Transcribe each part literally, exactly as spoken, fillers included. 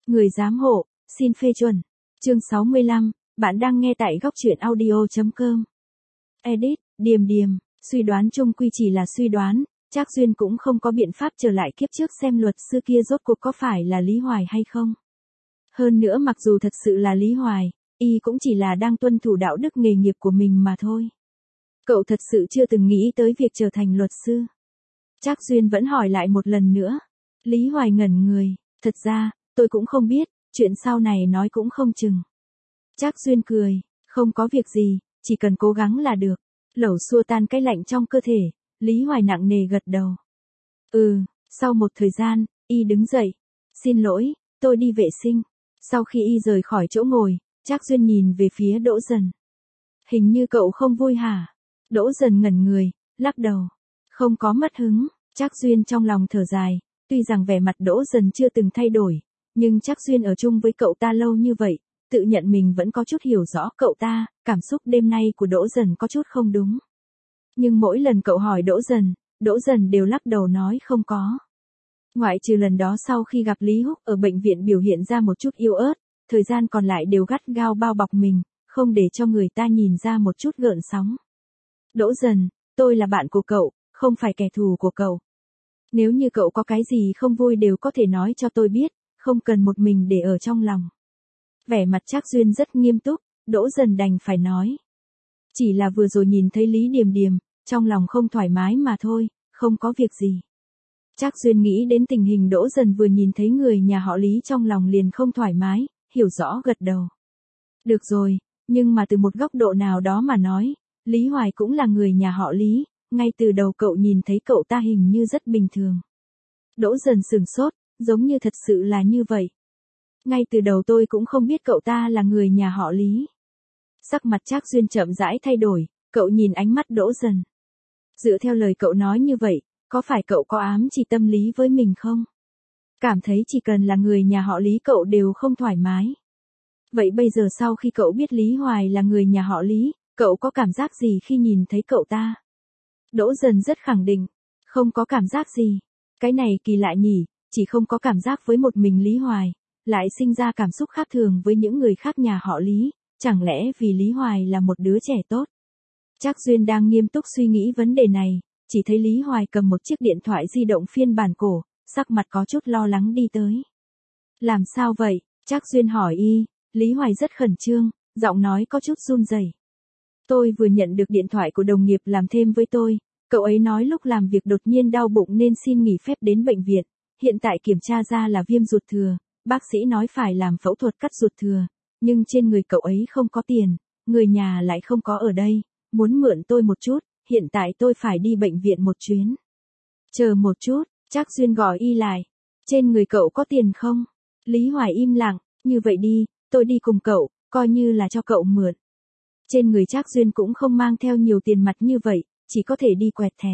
Người giám hộ, xin phê chuẩn. Chương sáu mươi lăm, bạn đang nghe tại góc truyện audio chấm com. Edit, Điềm Điềm, suy đoán chung quy chỉ là suy đoán, Trác Duyên cũng không có biện pháp trở lại kiếp trước xem luật sư kia rốt cuộc có phải là Lý Hoài hay không. Hơn nữa mặc dù thật sự là Lý Hoài, y cũng chỉ là đang tuân thủ đạo đức nghề nghiệp của mình mà thôi. Cậu thật sự chưa từng nghĩ tới việc trở thành luật sư. Trác Duyên vẫn hỏi lại một lần nữa. Lý Hoài ngẩn người, thật ra, tôi cũng không biết, chuyện sau này nói cũng không chừng. Trác Duyên cười, không có việc gì, chỉ cần cố gắng là được. Lẩu xua tan cái lạnh trong cơ thể, Lý Hoài nặng nề gật đầu. Ừ, sau một thời gian, y đứng dậy. Xin lỗi, tôi đi vệ sinh. Sau khi y rời khỏi chỗ ngồi, Trác Duyên nhìn về phía Đỗ Dần. Hình như cậu không vui hả? Đỗ Dần ngẩn người, lắc đầu. Không có mất hứng. Trác Duyên trong lòng thở dài, tuy rằng vẻ mặt Đỗ Dần chưa từng thay đổi, nhưng Trác Duyên ở chung với cậu ta lâu như vậy, tự nhận mình vẫn có chút hiểu rõ cậu ta, cảm xúc đêm nay của Đỗ Dần có chút không đúng. Nhưng mỗi lần cậu hỏi Đỗ Dần, Đỗ Dần đều lắc đầu nói không có. Ngoại trừ lần đó sau khi gặp Lý Húc ở bệnh viện biểu hiện ra một chút yếu ớt, thời gian còn lại đều gắt gao bao bọc mình, không để cho người ta nhìn ra một chút gợn sóng. Đỗ Dần, tôi là bạn của cậu, không phải kẻ thù của cậu. Nếu như cậu có cái gì không vui đều có thể nói cho tôi biết, không cần một mình để ở trong lòng. Vẻ mặt Trác Duyên rất nghiêm túc, Đỗ Dần đành phải nói. Chỉ là vừa rồi nhìn thấy Lý Điềm Điềm, trong lòng không thoải mái mà thôi, không có việc gì. Trác Duyên nghĩ đến tình hình Đỗ Dần vừa nhìn thấy người nhà họ Lý trong lòng liền không thoải mái, hiểu rõ gật đầu. Được rồi, nhưng mà từ một góc độ nào đó mà nói, Lý Hoài cũng là người nhà họ Lý, ngay từ đầu cậu nhìn thấy cậu ta hình như rất bình thường. Đỗ Dần sửng sốt, giống như thật sự là như vậy. Ngay từ đầu tôi cũng không biết cậu ta là người nhà họ Lý. Sắc mặt Trác Duyên chậm rãi thay đổi, cậu nhìn ánh mắt Đỗ Dần. Dựa theo lời cậu nói như vậy, có phải cậu có ám chỉ tâm lý với mình không? Cảm thấy chỉ cần là người nhà họ Lý cậu đều không thoải mái. Vậy bây giờ sau khi cậu biết Lý Hoài là người nhà họ Lý, cậu có cảm giác gì khi nhìn thấy cậu ta? Đỗ Dần rất khẳng định, không có cảm giác gì. Cái này kỳ lạ nhỉ, chỉ không có cảm giác với một mình Lý Hoài, lại sinh ra cảm xúc khác thường với những người khác nhà họ Lý, chẳng lẽ vì Lý Hoài là một đứa trẻ tốt? Trác Duyên đang nghiêm túc suy nghĩ vấn đề này, chỉ thấy Lý Hoài cầm một chiếc điện thoại di động phiên bản cổ, sắc mặt có chút lo lắng đi tới. Làm sao vậy? Trác Duyên hỏi y, Lý Hoài rất khẩn trương, giọng nói có chút run rẩy. Tôi vừa nhận được điện thoại của đồng nghiệp làm thêm với tôi, cậu ấy nói lúc làm việc đột nhiên đau bụng nên xin nghỉ phép đến bệnh viện, hiện tại kiểm tra ra là viêm ruột thừa, bác sĩ nói phải làm phẫu thuật cắt ruột thừa, nhưng trên người cậu ấy không có tiền, người nhà lại không có ở đây, muốn mượn tôi một chút, hiện tại tôi phải đi bệnh viện một chuyến. Chờ một chút, Trác Duyên gọi y lại, trên người cậu có tiền không? Lý Hoài im lặng, như vậy đi, tôi đi cùng cậu, coi như là cho cậu mượn. Trên người Trác Duyên cũng không mang theo nhiều tiền mặt như vậy, chỉ có thể đi quẹt thẻ.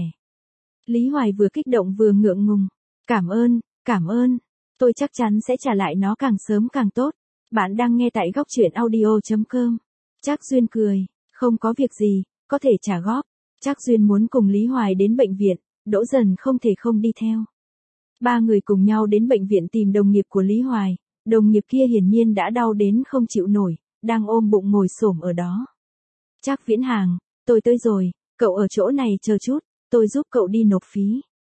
Lý Hoài vừa kích động vừa ngượng ngùng. Cảm ơn, cảm ơn. Tôi chắc chắn sẽ trả lại nó càng sớm càng tốt. Bạn đang nghe tại góc truyện audio chấm com. Trác Duyên cười, không có việc gì, có thể trả góp. Trác Duyên muốn cùng Lý Hoài đến bệnh viện, Đỗ Dần không thể không đi theo. Ba người cùng nhau đến bệnh viện tìm đồng nghiệp của Lý Hoài, đồng nghiệp kia hiển nhiên đã đau đến không chịu nổi, đang ôm bụng ngồi xổm ở đó. Trác Viễn Hàng, tôi tới rồi, cậu ở chỗ này chờ chút, tôi giúp cậu đi nộp phí.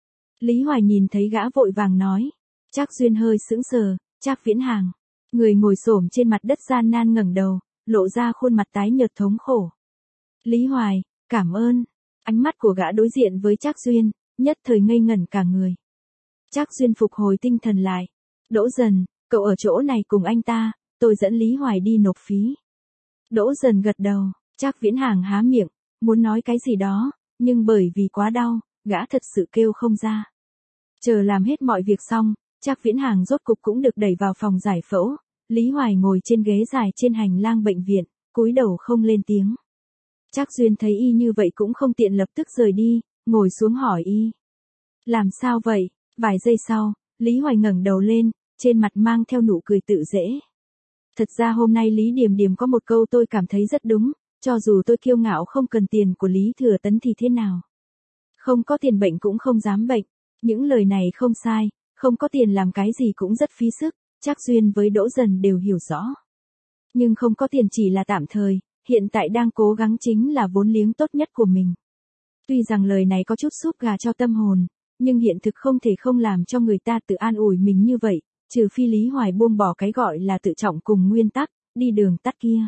Lý Hoài nhìn thấy gã vội vàng nói. Trác Duyên hơi sững sờ, Trác Viễn Hàng. Người ngồi xổm trên mặt đất gian nan ngẩng đầu, lộ ra khuôn mặt tái nhợt thống khổ. Lý Hoài, cảm ơn. Ánh mắt của gã đối diện với Trác Duyên, nhất thời ngây ngẩn cả người. Trác Duyên phục hồi tinh thần lại. Đỗ Dần, cậu ở chỗ này cùng anh ta, tôi dẫn Lý Hoài đi nộp phí. Đỗ Dần gật đầu, Trác Viễn Hàng há miệng, muốn nói cái gì đó, nhưng bởi vì quá đau, gã thật sự kêu không ra. Chờ làm hết mọi việc xong, Trác Viễn Hàng rốt cục cũng được đẩy vào phòng giải phẫu, Lý Hoài ngồi trên ghế dài trên hành lang bệnh viện, cúi đầu không lên tiếng. Trác Duyên thấy y như vậy cũng không tiện lập tức rời đi, ngồi xuống hỏi y. Làm sao vậy? Vài giây sau, Lý Hoài ngẩng đầu lên, trên mặt mang theo nụ cười tự dễ. Thật ra hôm nay Lý Điềm Điềm có một câu tôi cảm thấy rất đúng, cho dù tôi kiêu ngạo không cần tiền của Lý Thừa Tấn thì thế nào? Không có tiền bệnh cũng không dám bệnh, những lời này không sai, không có tiền làm cái gì cũng rất phí sức, Trác Duyên với Đỗ Dần đều hiểu rõ. Nhưng không có tiền chỉ là tạm thời, hiện tại đang cố gắng chính là vốn liếng tốt nhất của mình. Tuy rằng lời này có chút súp gà cho tâm hồn, nhưng hiện thực không thể không làm cho người ta tự an ủi mình như vậy, trừ phi Lý Hoài buông bỏ cái gọi là tự trọng cùng nguyên tắc, đi đường tắt kia.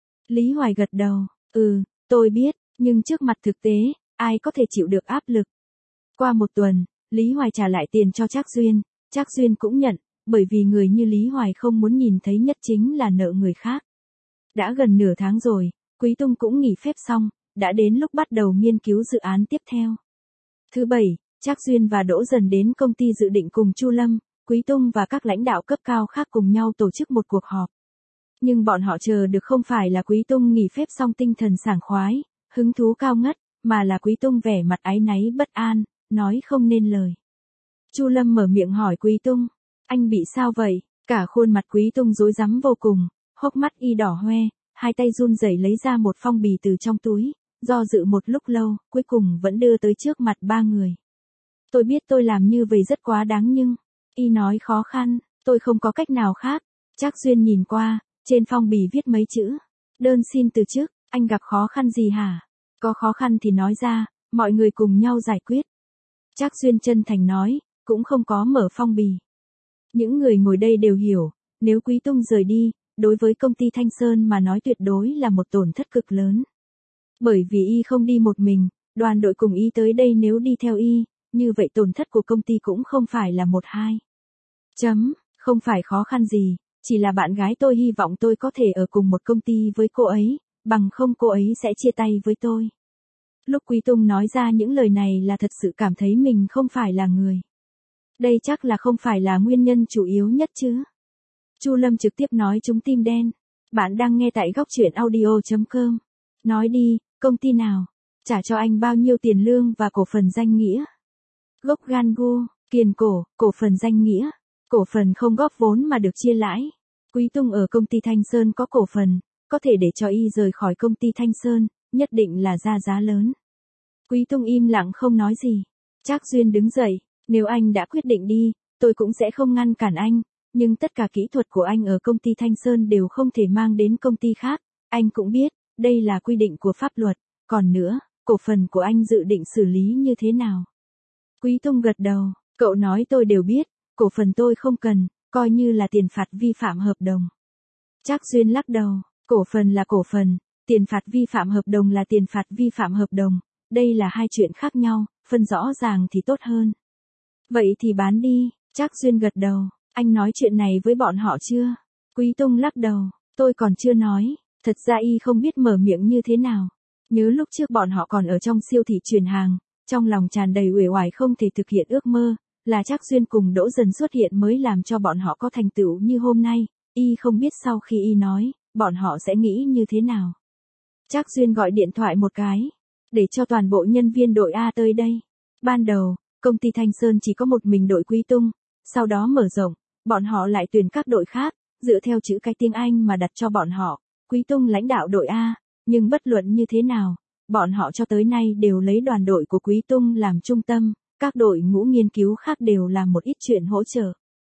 Lý Hoài gật đầu, ừ, tôi biết, nhưng trước mặt thực tế, ai có thể chịu được áp lực. Qua một tuần, Lý Hoài trả lại tiền cho Trác Duyên, Trác Duyên cũng nhận, bởi vì người như Lý Hoài không muốn nhìn thấy nhất chính là nợ người khác. Đã gần nửa tháng rồi, Quý Tung cũng nghỉ phép xong, đã đến lúc bắt đầu nghiên cứu dự án tiếp theo. Thứ bảy, Trác Duyên và Đỗ Dần đến công ty dự định cùng Chu Lâm, Quý Tung và các lãnh đạo cấp cao khác cùng nhau tổ chức một cuộc họp. Nhưng bọn họ chờ được không phải là Quý Tung nghỉ phép xong tinh thần sảng khoái, hứng thú cao ngất, mà là Quý Tung vẻ mặt áy náy bất an, nói không nên lời. Chu Lâm mở miệng hỏi Quý Tung, anh bị sao vậy? Cả khuôn mặt Quý Tung rối rắm vô cùng, hốc mắt y đỏ hoe, hai tay run rẩy lấy ra một phong bì từ trong túi, do dự một lúc lâu, cuối cùng vẫn đưa tới trước mặt ba người. Tôi biết tôi làm như vậy rất quá đáng nhưng, y nói khó khăn, tôi không có cách nào khác. Trác Duyên nhìn qua, trên phong bì viết mấy chữ, đơn xin từ chức, anh gặp khó khăn gì hả? Có khó khăn thì nói ra, mọi người cùng nhau giải quyết. Trác Duyên chân thành nói, cũng không có mở phong bì. Những người ngồi đây đều hiểu, nếu Quý Tung rời đi, đối với công ty Thanh Sơn mà nói tuyệt đối là một tổn thất cực lớn. Bởi vì y không đi một mình, đoàn đội cùng y tới đây nếu đi theo y, như vậy tổn thất của công ty cũng không phải là một hai. Chấm, không phải khó khăn gì, chỉ là bạn gái tôi hy vọng tôi có thể ở cùng một công ty với cô ấy, bằng không cô ấy sẽ chia tay với tôi. Lúc Quý Tung nói ra những lời này là thật sự cảm thấy mình không phải là người. Đây chắc là không phải là nguyên nhân chủ yếu nhất chứ. Chu Lâm trực tiếp nói trúng tim đen. Bạn đang nghe tại góc truyện audio chấm com. Nói đi, công ty nào? Trả cho anh bao nhiêu tiền lương và cổ phần danh nghĩa? Gốc Gangu, Kiền Cổ, cổ phần danh nghĩa. Cổ phần không góp vốn mà được chia lãi. Quý Tung ở công ty Thanh Sơn có cổ phần, có thể để cho y rời khỏi công ty Thanh Sơn, nhất định là ra giá lớn. Quý Tung im lặng không nói gì. Trác Duyên đứng dậy, nếu anh đã quyết định đi, tôi cũng sẽ không ngăn cản anh, nhưng tất cả kỹ thuật của anh ở công ty Thanh Sơn đều không thể mang đến công ty khác, anh cũng biết, đây là quy định của pháp luật, còn nữa, cổ phần của anh dự định xử lý như thế nào? Quý Tung gật đầu, cậu nói tôi đều biết, cổ phần tôi không cần, coi như là tiền phạt vi phạm hợp đồng. Trác Duyên lắc đầu, cổ phần là cổ phần, tiền phạt vi phạm hợp đồng là tiền phạt vi phạm hợp đồng, đây là hai chuyện khác nhau, phân rõ ràng thì tốt hơn. Vậy thì bán đi, Trác Duyên gật đầu, anh nói chuyện này với bọn họ chưa? Quý Tung lắc đầu, tôi còn chưa nói, thật ra y không biết mở miệng như thế nào. Nhớ lúc trước bọn họ còn ở trong siêu thị chuyển hàng, trong lòng tràn đầy uể oải không thể thực hiện ước mơ, là Trác Duyên cùng Đỗ Dần xuất hiện mới làm cho bọn họ có thành tựu như hôm nay, y không biết sau khi y nói, bọn họ sẽ nghĩ như thế nào. Trác Duyên gọi điện thoại một cái, để cho toàn bộ nhân viên đội A tới đây. Ban đầu, công ty Thanh Sơn chỉ có một mình đội Quý Tung, sau đó mở rộng, bọn họ lại tuyển các đội khác, dựa theo chữ cái tiếng Anh mà đặt cho bọn họ, Quý Tung lãnh đạo đội A, nhưng bất luận như thế nào, bọn họ cho tới nay đều lấy đoàn đội của Quý Tung làm trung tâm, các đội ngũ nghiên cứu khác đều làm một ít chuyện hỗ trợ.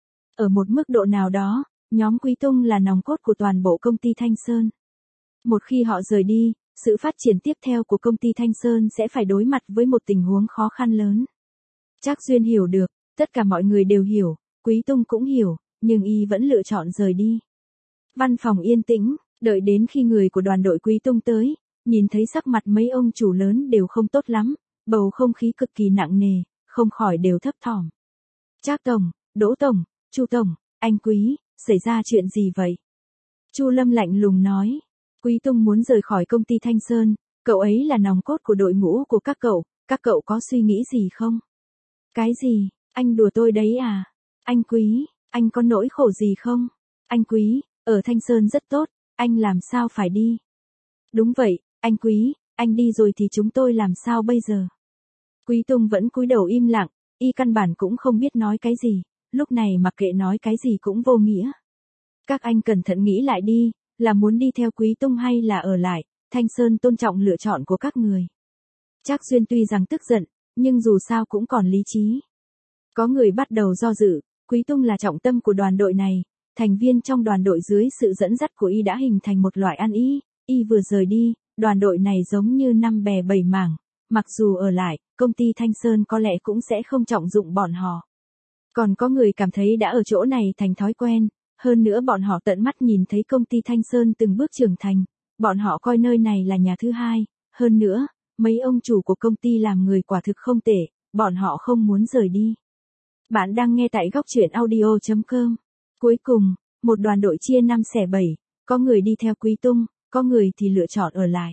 Ở một mức độ nào đó, nhóm Quý Tung là nòng cốt của toàn bộ công ty Thanh Sơn. Một khi họ rời đi, sự phát triển tiếp theo của công ty Thanh Sơn sẽ phải đối mặt với một tình huống khó khăn lớn. Trác Duyên hiểu được, tất cả mọi người đều hiểu, Quý Tung cũng hiểu, nhưng y vẫn lựa chọn rời đi. Văn phòng yên tĩnh, đợi đến khi người của đoàn đội Quý Tung tới, nhìn thấy sắc mặt mấy ông chủ lớn đều không tốt lắm, bầu không khí cực kỳ nặng nề, không khỏi đều thấp thỏm. Trác Tổng, Đỗ Tổng, Chu Tổng, anh Quý, xảy ra chuyện gì vậy? Chu Lâm lạnh lùng nói, Quý Tung muốn rời khỏi công ty Thanh Sơn, cậu ấy là nòng cốt của đội ngũ của các cậu, các cậu có suy nghĩ gì không? Cái gì, anh đùa tôi đấy à? Anh Quý, anh có nỗi khổ gì không? Anh Quý, ở Thanh Sơn rất tốt, anh làm sao phải đi? Đúng vậy, anh Quý, anh đi rồi thì chúng tôi làm sao bây giờ? Quý Tung vẫn cúi đầu im lặng, y căn bản cũng không biết nói cái gì, lúc này mặc kệ nói cái gì cũng vô nghĩa. Các anh cẩn thận nghĩ lại đi, là muốn đi theo Quý Tung hay là ở lại, Thanh Sơn tôn trọng lựa chọn của các người. Trác Duyên tuy rằng tức giận, nhưng dù sao cũng còn lý trí. Có người bắt đầu do dự, Quý Tung là trọng tâm của đoàn đội này, thành viên trong đoàn đội dưới sự dẫn dắt của y đã hình thành một loại ăn ý, y vừa rời đi, đoàn đội này giống như năm bè bảy mảng, mặc dù ở lại, công ty Thanh Sơn có lẽ cũng sẽ không trọng dụng bọn họ. Còn có người cảm thấy đã ở chỗ này thành thói quen, hơn nữa bọn họ tận mắt nhìn thấy công ty Thanh Sơn từng bước trưởng thành, bọn họ coi nơi này là nhà thứ hai, hơn nữa, mấy ông chủ của công ty làm người quả thực không tệ, bọn họ không muốn rời đi. Bạn đang nghe tại góc truyện audio chấm com. Cuối cùng, một đoàn đội chia năm xẻ bảy, có người đi theo Quý Tung, có người thì lựa chọn ở lại.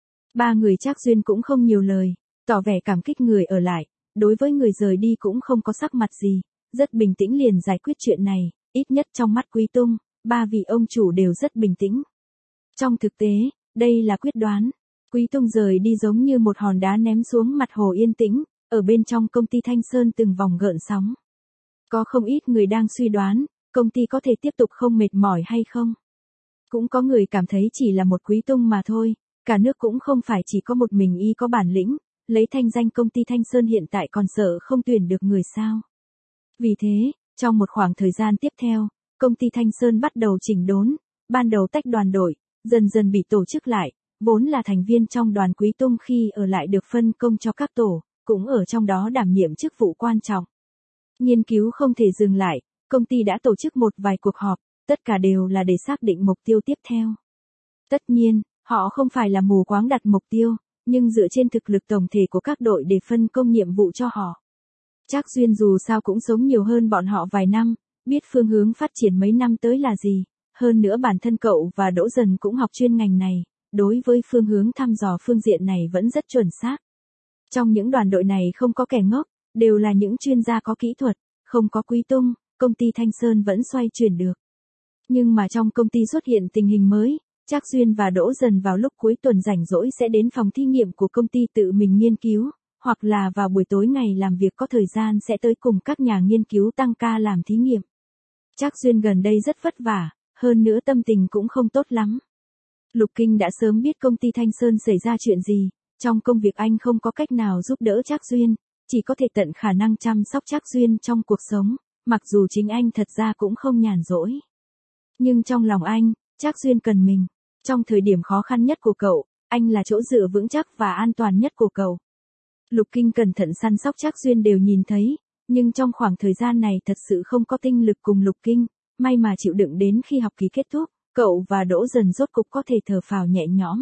Ba người Trác Duyên cũng không nhiều lời, tỏ vẻ cảm kích người ở lại, đối với người rời đi cũng không có sắc mặt gì, rất bình tĩnh liền giải quyết chuyện này, ít nhất trong mắt Quý Tung, ba vị ông chủ đều rất bình tĩnh. Trong thực tế, đây là quyết đoán. Quý Tung rời đi giống như một hòn đá ném xuống mặt hồ yên tĩnh, ở bên trong công ty Thanh Sơn từng vòng gợn sóng. Có không ít người đang suy đoán, công ty có thể tiếp tục không mệt mỏi hay không. Cũng có người cảm thấy chỉ là một Quý Tung mà thôi, cả nước cũng không phải chỉ có một mình y có bản lĩnh, lấy thanh danh công ty Thanh Sơn hiện tại còn sợ không tuyển được người sao. Vì thế, trong một khoảng thời gian tiếp theo, công ty Thanh Sơn bắt đầu chỉnh đốn, ban đầu tách đoàn đội, dần dần bị tổ chức lại, vốn là thành viên trong đoàn Quý Tung khi ở lại được phân công cho các tổ, cũng ở trong đó đảm nhiệm chức vụ quan trọng. Nghiên cứu không thể dừng lại, công ty đã tổ chức một vài cuộc họp, tất cả đều là để xác định mục tiêu tiếp theo. Tất nhiên, họ không phải là mù quáng đặt mục tiêu, nhưng dựa trên thực lực tổng thể của các đội để phân công nhiệm vụ cho họ. Trác Duyên dù sao cũng sống nhiều hơn bọn họ vài năm, biết phương hướng phát triển mấy năm tới là gì, hơn nữa bản thân cậu và Đỗ Dần cũng học chuyên ngành này, đối với phương hướng thăm dò phương diện này vẫn rất chuẩn xác. Trong những đoàn đội này không có kẻ ngốc, đều là những chuyên gia có kỹ thuật, không có Quý Tung, công ty Thanh Sơn vẫn xoay chuyển được. Nhưng mà trong công ty xuất hiện tình hình mới, Trác Duyên và Đỗ Dần vào lúc cuối tuần rảnh rỗi sẽ đến phòng thí nghiệm của công ty tự mình nghiên cứu, hoặc là vào buổi tối ngày làm việc có thời gian sẽ tới cùng các nhà nghiên cứu tăng ca làm thí nghiệm. Trác Duyên gần đây rất vất vả, hơn nữa tâm tình cũng không tốt lắm. Lục Kinh đã sớm biết công ty Thanh Sơn xảy ra chuyện gì, trong công việc anh không có cách nào giúp đỡ Trác Duyên, chỉ có thể tận khả năng chăm sóc Trác Duyên trong cuộc sống, mặc dù chính anh thật ra cũng không nhàn rỗi. Nhưng trong lòng anh, Trác Duyên cần mình. Trong thời điểm khó khăn nhất của cậu, anh là chỗ dựa vững chắc và an toàn nhất của cậu. Lục Kinh cẩn thận săn sóc Trác Duyên đều nhìn thấy, nhưng trong khoảng thời gian này thật sự không có tinh lực cùng Lục Kinh, may mà chịu đựng đến khi học kỳ kết thúc, cậu và Đỗ Dần rốt cục có thể thở phào nhẹ nhõm.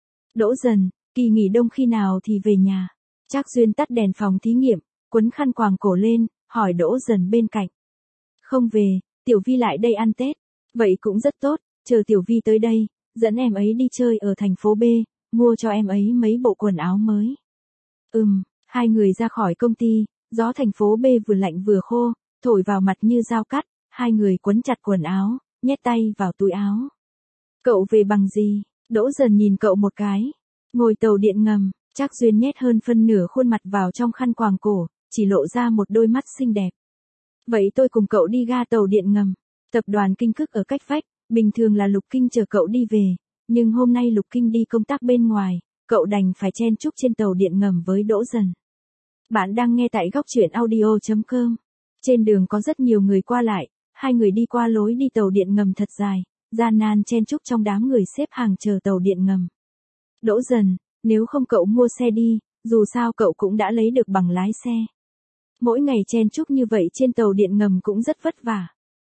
Đỗ Dần, kỳ nghỉ đông khi nào thì về nhà? Trác Duyên tắt đèn phòng thí nghiệm, quấn khăn quàng cổ lên, hỏi Đỗ Dần bên cạnh. Không về, Tiểu Vi lại đây ăn Tết. Vậy cũng rất tốt, chờ Tiểu Vi tới đây, dẫn em ấy đi chơi ở thành phố B, mua cho em ấy mấy bộ quần áo mới. Ừm, hai người ra khỏi công ty, gió thành phố B vừa lạnh vừa khô, thổi vào mặt như dao cắt, hai người quấn chặt quần áo, nhét tay vào túi áo. Cậu về bằng gì? Đỗ Dần nhìn cậu một cái. Ngồi tàu điện ngầm, Trác Duyên nhét hơn phân nửa khuôn mặt vào trong khăn quàng cổ, chỉ lộ ra một đôi mắt xinh đẹp. Vậy tôi cùng cậu đi ga tàu điện ngầm. Tập đoàn Kinh Cức ở cách vách, bình thường là Lục Kinh chờ cậu đi về, nhưng hôm nay Lục Kinh đi công tác bên ngoài, cậu đành phải chen chúc trên tàu điện ngầm với Đỗ Dần. Bạn đang nghe tại góc truyện audio chấm com. Trên đường có rất nhiều người qua lại, hai người đi qua lối đi tàu điện ngầm thật dài, gian nan chen chúc trong đám người xếp hàng chờ tàu điện ngầm. Đỗ Dần, nếu không cậu mua xe đi, dù sao cậu cũng đã lấy được bằng lái xe. Mỗi ngày chen chúc như vậy trên tàu điện ngầm cũng rất vất vả.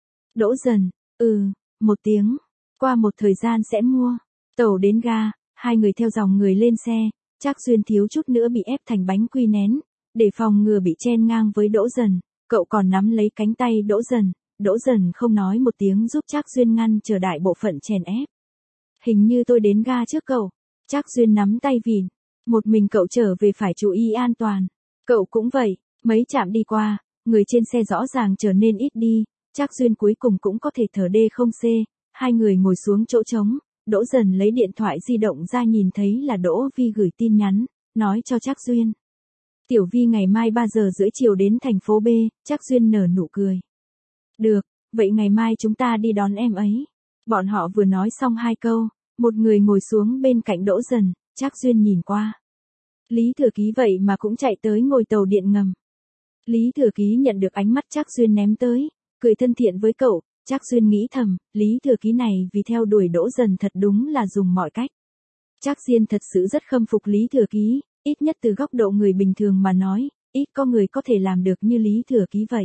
Đỗ Dần, ừ, một tiếng, qua một thời gian sẽ mua. Tàu đến ga, hai người theo dòng người lên xe, Trác Duyên thiếu chút nữa bị ép thành bánh quy nén, để phòng ngừa bị chen ngang với Đỗ Dần, cậu còn nắm lấy cánh tay Đỗ Dần, Đỗ Dần không nói một tiếng giúp Trác Duyên ngăn trở đại bộ phận chèn ép. Hình như tôi đến ga trước cậu, Trác Duyên nắm tay vịn, một mình cậu trở về phải chú ý an toàn, cậu cũng vậy, mấy trạm đi qua, người trên xe rõ ràng trở nên ít đi. Trác Duyên cuối cùng cũng có thể thở đê không xê, hai người ngồi xuống chỗ trống, Đỗ Dần lấy điện thoại di động ra nhìn thấy là Đỗ Vi gửi tin nhắn, nói cho Trác Duyên. Tiểu Vi ngày mai ba giờ rưỡi chiều đến thành phố B, Trác Duyên nở nụ cười. Được, vậy ngày mai chúng ta đi đón em ấy. Bọn họ vừa nói xong hai câu, một người ngồi xuống bên cạnh Đỗ Dần, Trác Duyên nhìn qua. Lý Thừa Ký vậy mà cũng chạy tới ngồi tàu điện ngầm. Lý Thừa Ký nhận được ánh mắt Trác Duyên ném tới, cười thân thiện với cậu, Trác Duyên nghĩ thầm, Lý Thừa Ký này vì theo đuổi Đỗ Dần thật đúng là dùng mọi cách. Trác Diên thật sự rất khâm phục Lý Thừa Ký, ít nhất từ góc độ người bình thường mà nói, ít có người có thể làm được như Lý Thừa Ký vậy.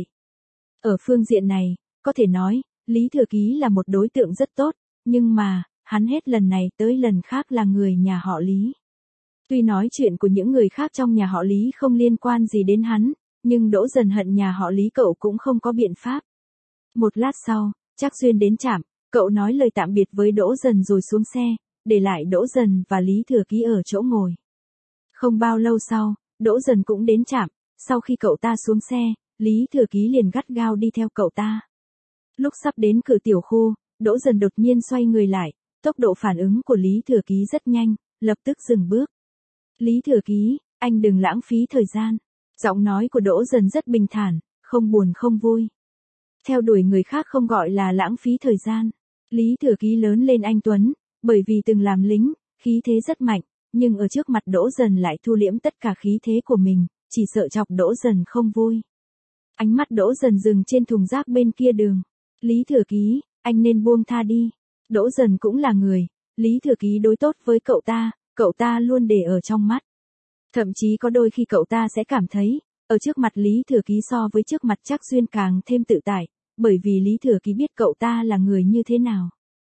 Ở phương diện này, có thể nói, Lý Thừa Ký là một đối tượng rất tốt, nhưng mà, hắn hết lần này tới lần khác là người nhà họ Lý. Tuy nói chuyện của những người khác trong nhà họ Lý không liên quan gì đến hắn, nhưng Đỗ Dần hận nhà họ Lý cậu cũng không có biện pháp. Một lát sau, Trác Duyên đến trạm, cậu nói lời tạm biệt với Đỗ Dần rồi xuống xe, để lại Đỗ Dần và Lý Thừa Ký ở chỗ ngồi. Không bao lâu sau, Đỗ Dần cũng đến trạm, sau khi cậu ta xuống xe, Lý Thừa Ký liền gắt gao đi theo cậu ta. Lúc sắp đến cửa tiểu khu, Đỗ Dần đột nhiên xoay người lại, tốc độ phản ứng của Lý Thừa Ký rất nhanh, lập tức dừng bước. Lý Thừa Ký, anh đừng lãng phí thời gian. Giọng nói của Đỗ Dần rất bình thản, không buồn không vui. Theo đuổi người khác không gọi là lãng phí thời gian. Lý Thừa Ký lớn lên anh tuấn, bởi vì từng làm lính, khí thế rất mạnh, nhưng ở trước mặt Đỗ Dần lại thu liễm tất cả khí thế của mình, chỉ sợ chọc Đỗ Dần không vui. Ánh mắt Đỗ Dần dừng trên thùng rác bên kia đường. Lý Thừa Ký, anh nên buông tha đi. Đỗ Dần cũng là người, Lý Thừa Ký đối tốt với cậu ta, cậu ta luôn để ở trong mắt. Thậm chí có đôi khi cậu ta sẽ cảm thấy, ở trước mặt Lý Thừa Ký so với trước mặt Trác Duyên càng thêm tự tại, bởi vì Lý Thừa Ký biết cậu ta là người như thế nào.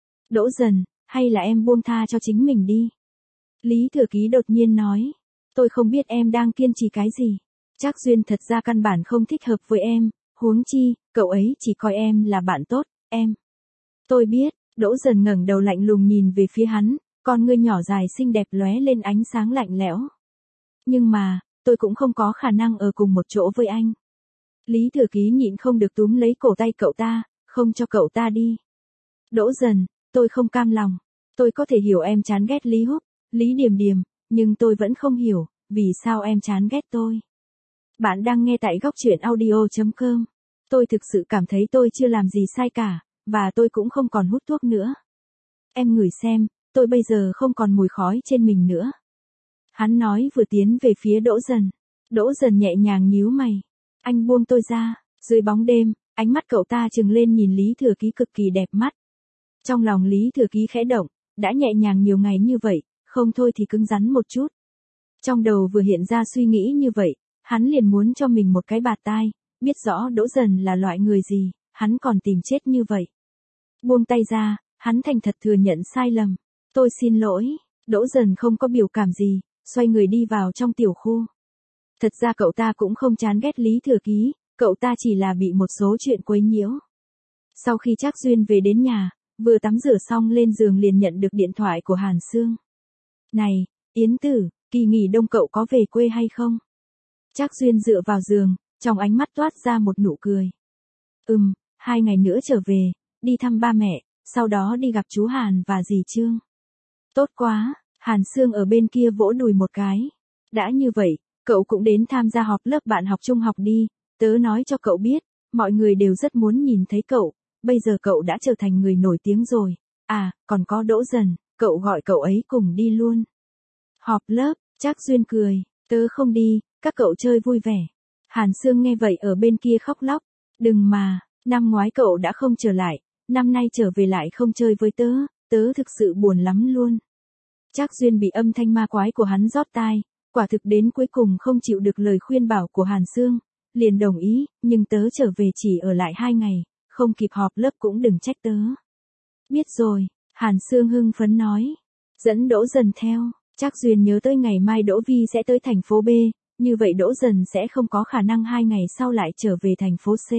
Đỗ Dần, hay là em buông tha cho chính mình đi. Lý Thừa Ký đột nhiên nói, tôi không biết em đang kiên trì cái gì. Trác Duyên thật ra căn bản không thích hợp với em, huống chi, cậu ấy chỉ coi em là bạn tốt, em. Tôi biết, Đỗ Dần ngẩng đầu lạnh lùng nhìn về phía hắn, con ngươi nhỏ dài xinh đẹp lóe lên ánh sáng lạnh lẽo. Nhưng mà, tôi cũng không có khả năng ở cùng một chỗ với anh. Lý Thừa Ký nhịn không được túm lấy cổ tay cậu ta, không cho cậu ta đi. Đỗ Dần, tôi không cam lòng. Tôi có thể hiểu em chán ghét Lý Húc, Lý Điềm Điềm, nhưng tôi vẫn không hiểu, vì sao em chán ghét tôi. Bạn đang nghe tại góc truyện audio chấm com. Tôi thực sự cảm thấy tôi chưa làm gì sai cả, và tôi cũng không còn hút thuốc nữa. Em ngửi xem, tôi bây giờ không còn mùi khói trên mình nữa. Hắn nói vừa tiến về phía Đỗ Dần. Đỗ Dần nhẹ nhàng nhíu mày. Anh buông tôi ra. Dưới bóng đêm, ánh mắt cậu ta trừng lên nhìn Lý Thừa Ký cực kỳ đẹp mắt. Trong lòng Lý Thừa Ký khẽ động, đã nhẹ nhàng nhiều ngày như vậy, không thôi thì cứng rắn một chút. Trong đầu vừa hiện ra suy nghĩ như vậy, hắn liền muốn cho mình một cái bạt tai, biết rõ Đỗ Dần là loại người gì, hắn còn tìm chết như vậy. Buông tay ra, hắn thành thật thừa nhận sai lầm. Tôi xin lỗi. Đỗ Dần không có biểu cảm gì, xoay người đi vào trong tiểu khu. Thật ra cậu ta cũng không chán ghét Lý Thừa Ký, cậu ta chỉ là bị một số chuyện quấy nhiễu. Sau khi Trác Duyên về đến nhà, vừa tắm rửa xong lên giường liền nhận được điện thoại của Hàn Sương. Này, Yến Tử, kỳ nghỉ đông cậu có về quê hay không? Trác Duyên dựa vào giường, trong ánh mắt toát ra một nụ cười. Ừm, hai ngày nữa trở về, đi thăm ba mẹ, sau đó đi gặp chú Hàn và dì Trương. Tốt quá, Hàn Sương ở bên kia vỗ đùi một cái. Đã như vậy, cậu cũng đến tham gia họp lớp bạn học trung học đi, tớ nói cho cậu biết, mọi người đều rất muốn nhìn thấy cậu, bây giờ cậu đã trở thành người nổi tiếng rồi. À, còn có Đỗ Dần, cậu gọi cậu ấy cùng đi luôn. Họp lớp, Trác Duyên cười, tớ không đi, các cậu chơi vui vẻ. Hàn Sương nghe vậy ở bên kia khóc lóc, đừng mà, năm ngoái cậu đã không trở lại, năm nay trở về lại không chơi với tớ, tớ thực sự buồn lắm luôn. Trác Duyên bị âm thanh ma quái của hắn rót tai, quả thực đến cuối cùng không chịu được lời khuyên bảo của Hàn Sương, liền đồng ý, nhưng tớ trở về chỉ ở lại hai ngày, không kịp họp lớp cũng đừng trách tớ. Biết rồi, Hàn Sương hưng phấn nói, dẫn Đỗ Dần theo. Trác Duyên nhớ tới ngày mai Đỗ Vi sẽ tới thành phố B, như vậy Đỗ Dần sẽ không có khả năng hai ngày sau lại trở về thành phố C.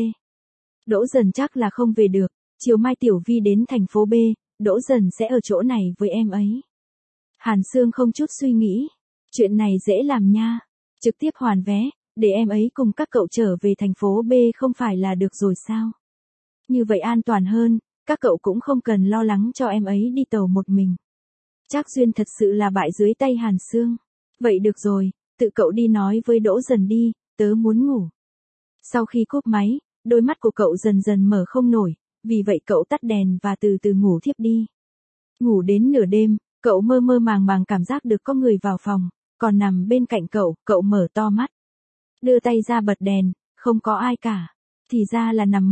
Đỗ Dần chắc là không về được, chiều mai Tiểu Vi đến thành phố B, Đỗ Dần sẽ ở chỗ này với em ấy. Hàn Sương không chút suy nghĩ, chuyện này dễ làm nha, trực tiếp hoàn vé, để em ấy cùng các cậu trở về thành phố B không phải là được rồi sao? Như vậy an toàn hơn, các cậu cũng không cần lo lắng cho em ấy đi tàu một mình. Trác Duyên thật sự là bại dưới tay Hàn Sương. Vậy được rồi, tự cậu đi nói với Đỗ Dần đi, tớ muốn ngủ. Sau khi cúp máy, đôi mắt của cậu dần dần mở không nổi, vì vậy cậu tắt đèn và từ từ ngủ thiếp đi. Ngủ đến nửa đêm, cậu mơ mơ màng màng cảm giác được có người vào phòng, còn nằm bên cạnh cậu, cậu mở to mắt. Đưa tay ra bật đèn, không có ai cả. Thì ra là nằm mơ,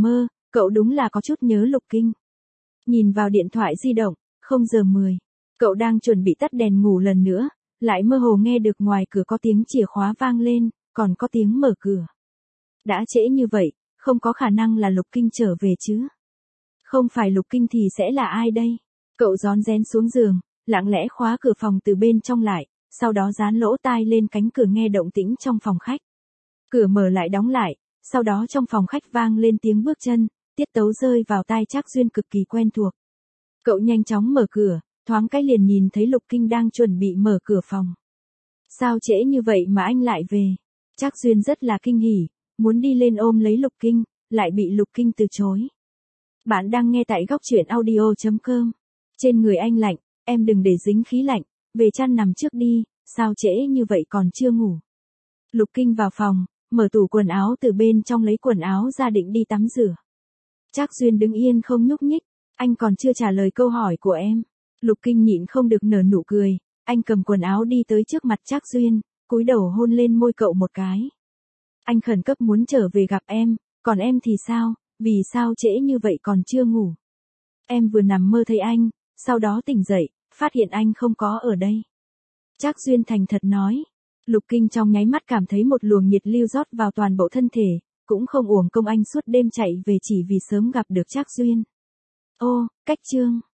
Cậu đúng là có chút nhớ Lục Kinh. Nhìn vào điện thoại di động, không giờ mười. Cậu đang chuẩn bị tắt đèn ngủ lần nữa, lại mơ hồ nghe được ngoài cửa có tiếng chìa khóa vang lên, còn có tiếng mở cửa. Đã trễ như vậy, không có khả năng là Lục Kinh trở về chứ. Không phải Lục Kinh thì sẽ là ai đây? Cậu rón rén xuống giường, lặng lẽ khóa cửa phòng từ bên trong lại, sau đó dán lỗ tai lên cánh cửa nghe động tĩnh trong phòng khách. Cửa mở lại đóng lại, sau đó trong phòng khách vang lên tiếng bước chân, tiết tấu rơi vào tai Trác Duyên cực kỳ quen thuộc. Cậu nhanh chóng mở cửa, thoáng cái liền nhìn thấy Lục Kinh đang chuẩn bị mở cửa phòng. Sao trễ như vậy mà anh lại về? Trác Duyên rất là kinh hỉ, muốn đi lên ôm lấy Lục Kinh, lại bị Lục Kinh từ chối. Bạn đang nghe tại góc truyện audio chấm com. Trên người anh lạnh, em đừng để dính khí lạnh, về chăn nằm trước đi, sao trễ như vậy còn chưa ngủ. Lục Kinh vào phòng, mở tủ quần áo từ bên trong lấy quần áo ra định đi tắm rửa. Trác Duyên đứng yên không nhúc nhích, anh còn chưa trả lời câu hỏi của em. Lục Kinh nhịn không được nở nụ cười, anh cầm quần áo đi tới trước mặt Trác Duyên, cúi đầu hôn lên môi cậu một cái. Anh khẩn cấp muốn trở về gặp em, còn em thì sao, vì sao trễ như vậy còn chưa ngủ. Em vừa nằm mơ thấy anh, sau đó tỉnh dậy, phát hiện anh không có ở đây. Trác Duyên thành thật nói. Lục Kinh trong nháy mắt cảm thấy một luồng nhiệt lưu rót vào toàn bộ thân thể, cũng không uổng công anh suốt đêm chạy về chỉ vì sớm gặp được Trác Duyên. Ô, cách chương.